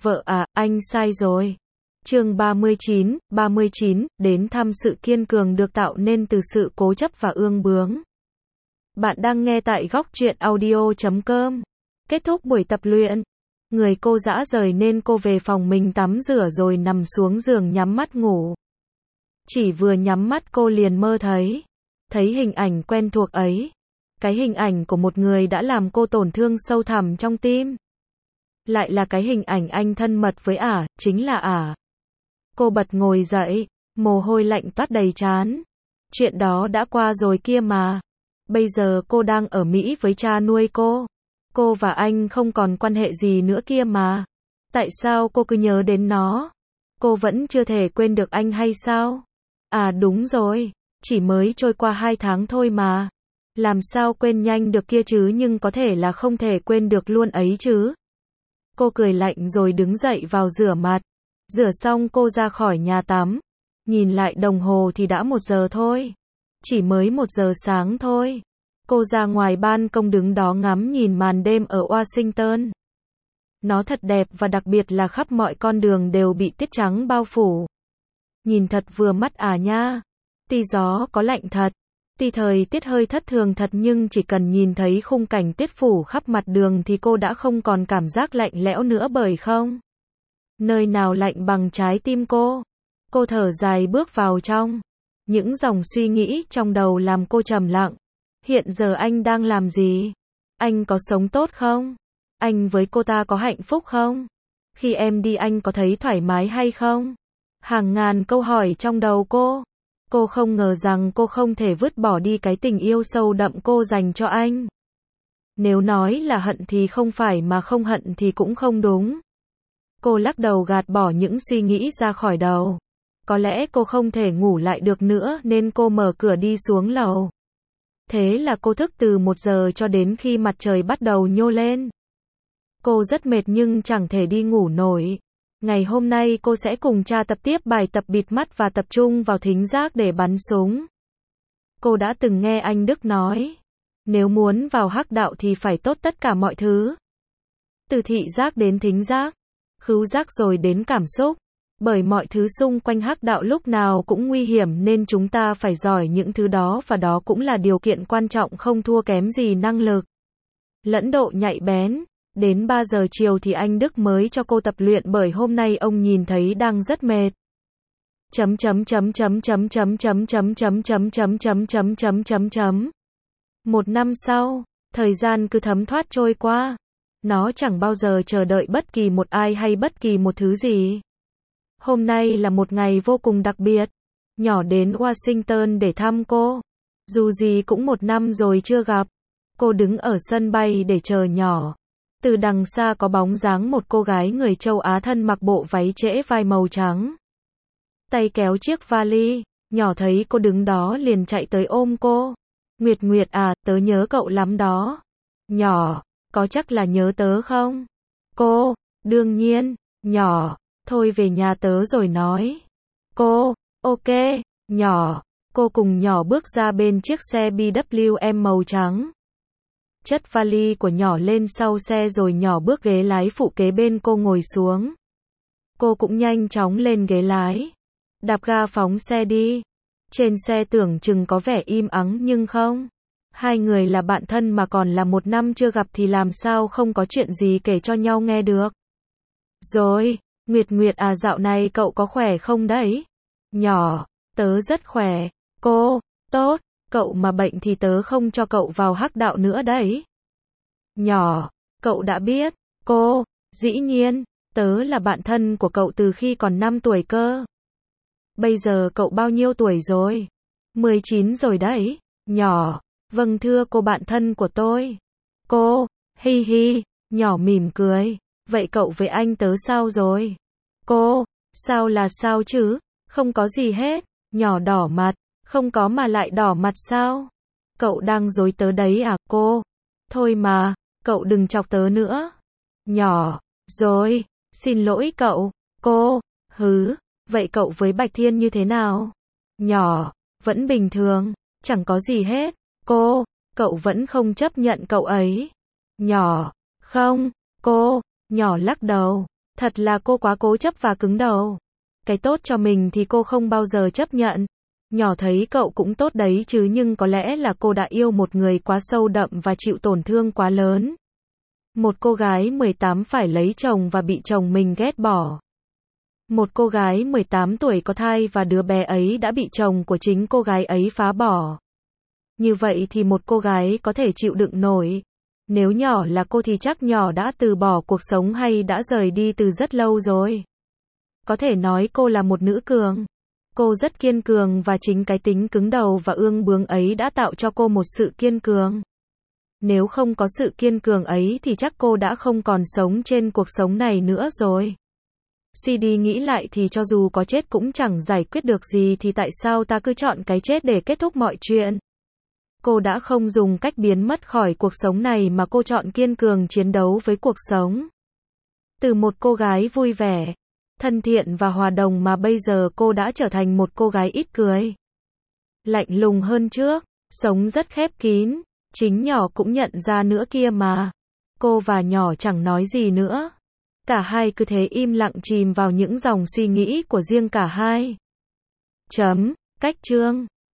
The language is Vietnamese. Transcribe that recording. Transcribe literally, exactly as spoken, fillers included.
Vợ à, anh sai rồi. Chương ba mươi chín, ba mươi chín, đến thăm sự kiên cường được tạo nên từ sự cố chấp và ương bướng. Bạn đang nghe tại góc truyện audio chấm com. Kết thúc buổi tập luyện, người cô dã rời nên cô về phòng mình tắm rửa rồi nằm xuống giường nhắm mắt ngủ. Chỉ vừa nhắm mắt cô liền mơ thấy, thấy hình ảnh quen thuộc ấy. Cái hình ảnh của một người đã làm cô tổn thương sâu thẳm trong tim. Lại là cái hình ảnh anh thân mật với ả, chính là ả. Cô bật ngồi dậy, mồ hôi lạnh toát đầy trán. Chuyện đó đã qua rồi kia mà. Bây giờ cô đang ở Mỹ với cha nuôi cô. Cô và anh không còn quan hệ gì nữa kia mà. Tại sao cô cứ nhớ đến nó? Cô vẫn chưa thể quên được anh hay sao? À đúng rồi, chỉ mới trôi qua hai tháng thôi mà. Làm sao quên nhanh được kia chứ, nhưng có thể là không thể quên được luôn ấy chứ. Cô cười lạnh rồi đứng dậy vào rửa mặt. Rửa xong cô ra khỏi nhà tắm. Nhìn lại đồng hồ thì đã một giờ thôi. Chỉ mới một giờ sáng thôi. Cô ra ngoài ban công đứng đó ngắm nhìn màn đêm ở Washington. Nó thật đẹp và đặc biệt là khắp mọi con đường đều bị tuyết trắng bao phủ. Nhìn thật vừa mắt à nha. Tuy gió có lạnh thật. Tuy thời tiết hơi thất thường thật, nhưng chỉ cần nhìn thấy khung cảnh tuyết phủ khắp mặt đường thì cô đã không còn cảm giác lạnh lẽo nữa, bởi không nơi nào lạnh bằng trái tim cô. Cô thở dài bước vào trong. Những dòng suy nghĩ trong đầu làm cô trầm lặng. Hiện giờ anh đang làm gì? Anh có sống tốt không? Anh với cô ta có hạnh phúc không? Khi em đi anh có thấy thoải mái hay không? Hàng ngàn câu hỏi trong đầu cô. Cô không ngờ rằng cô không thể vứt bỏ đi cái tình yêu sâu đậm cô dành cho anh. Nếu nói là hận thì không phải, mà không hận thì cũng không đúng. Cô lắc đầu gạt bỏ những suy nghĩ ra khỏi đầu. Có lẽ cô không thể ngủ lại được nữa nên cô mở cửa đi xuống lầu. Thế là cô thức từ một giờ cho đến khi mặt trời bắt đầu nhô lên. Cô rất mệt nhưng chẳng thể đi ngủ nổi. Ngày hôm nay cô sẽ cùng cha tập tiếp bài tập bịt mắt và tập trung vào thính giác để bắn súng. Cô đã từng nghe anh Đức nói, nếu muốn vào hắc đạo thì phải tốt tất cả mọi thứ. Từ thị giác đến thính giác, khứu giác rồi đến cảm xúc. Bởi mọi thứ xung quanh hắc đạo lúc nào cũng nguy hiểm nên chúng ta phải giỏi những thứ đó, và đó cũng là điều kiện quan trọng không thua kém gì năng lực lẫn độ nhạy bén. Đến ba giờ chiều thì anh Đức mới cho cô tập luyện, bởi hôm nay ông nhìn thấy đang rất mệt. Chấm chấm chấm chấm chấm chấm chấm chấm chấm chấm chấm chấm chấm chấm chấm chấm. Một năm sau, thời gian cứ thấm thoát trôi qua. Nó chẳng bao giờ chờ đợi bất kỳ một ai hay bất kỳ một thứ gì. Hôm nay là một ngày vô cùng đặc biệt. Nhỏ đến Washington để thăm cô. Dù gì cũng một năm rồi chưa gặp. Cô đứng ở sân bay để chờ nhỏ. Từ đằng xa có bóng dáng một cô gái người châu Á thân mặc bộ váy trễ vai màu trắng. Tay kéo chiếc vali. Nhỏ thấy cô đứng đó liền chạy tới ôm cô. Nguyệt Nguyệt à, tớ nhớ cậu lắm đó. Nhỏ, có chắc là nhớ tớ không? Cô, đương nhiên. Nhỏ, thôi về nhà tớ rồi nói. Cô, ok. Nhỏ, cô cùng nhỏ bước ra bên chiếc xe bê vê em màu trắng. Chất vali của nhỏ lên sau xe rồi nhỏ bước ghế lái phụ kế bên cô ngồi xuống. Cô cũng nhanh chóng lên ghế lái. Đạp ga phóng xe đi. Trên xe tưởng chừng có vẻ im ắng nhưng không. Hai người là bạn thân mà còn là một năm chưa gặp thì làm sao không có chuyện gì kể cho nhau nghe được. Rồi, Nguyệt Nguyệt à, dạo này cậu có khỏe không đấy? Nhỏ, tớ rất khỏe. Cô, tốt. Cậu mà bệnh thì tớ không cho cậu vào hắc đạo nữa đấy. Nhỏ, cậu đã biết. Cô, dĩ nhiên, tớ là bạn thân của cậu từ khi còn năm tuổi cơ. Bây giờ cậu bao nhiêu tuổi rồi? mười chín rồi đấy. Nhỏ, vâng thưa cô, bạn thân của tôi. Cô, hi hi, nhỏ mỉm cười. Vậy cậu với anh tớ sao rồi? Cô, sao là sao chứ? Không có gì hết. Nhỏ đỏ mặt. Không có mà lại đỏ mặt sao? Cậu đang dối tớ đấy à cô? Thôi mà, cậu đừng chọc tớ nữa. Nhỏ, rồi, xin lỗi cậu. Cô, hứ, vậy cậu với Bạch Thiên như thế nào? Nhỏ, vẫn bình thường, chẳng có gì hết. Cô, cậu vẫn không chấp nhận cậu ấy. Nhỏ, không, cô, nhỏ lắc đầu. Thật là cô quá cố chấp và cứng đầu. Cái tốt cho mình thì cô không bao giờ chấp nhận. Nhỏ thấy cậu cũng tốt đấy chứ, nhưng có lẽ là cô đã yêu một người quá sâu đậm và chịu tổn thương quá lớn. Một cô gái mười tám phải lấy chồng và bị chồng mình ghét bỏ. Một cô gái mười tám tuổi có thai và đứa bé ấy đã bị chồng của chính cô gái ấy phá bỏ. Như vậy thì một cô gái có thể chịu đựng nổi. Nếu nhỏ là cô thì chắc nhỏ đã từ bỏ cuộc sống hay đã rời đi từ rất lâu rồi. Có thể nói cô là một nữ cường. Cô rất kiên cường và chính cái tính cứng đầu và ương bướng ấy đã tạo cho cô một sự kiên cường. Nếu không có sự kiên cường ấy thì chắc cô đã không còn sống trên cuộc sống này nữa rồi. Suy đi nghĩ lại thì cho dù có chết cũng chẳng giải quyết được gì, thì tại sao ta cứ chọn cái chết để kết thúc mọi chuyện? Cô đã không dùng cách biến mất khỏi cuộc sống này mà cô chọn kiên cường chiến đấu với cuộc sống. Từ một cô gái vui vẻ, thân thiện và hòa đồng mà bây giờ cô đã trở thành một cô gái ít cười, lạnh lùng hơn trước, sống rất khép kín. Chính nhỏ cũng nhận ra nữa kia mà. Cô và nhỏ chẳng nói gì nữa. Cả hai cứ thế im lặng chìm vào những dòng suy nghĩ của riêng cả hai. Chấm. Cách chương.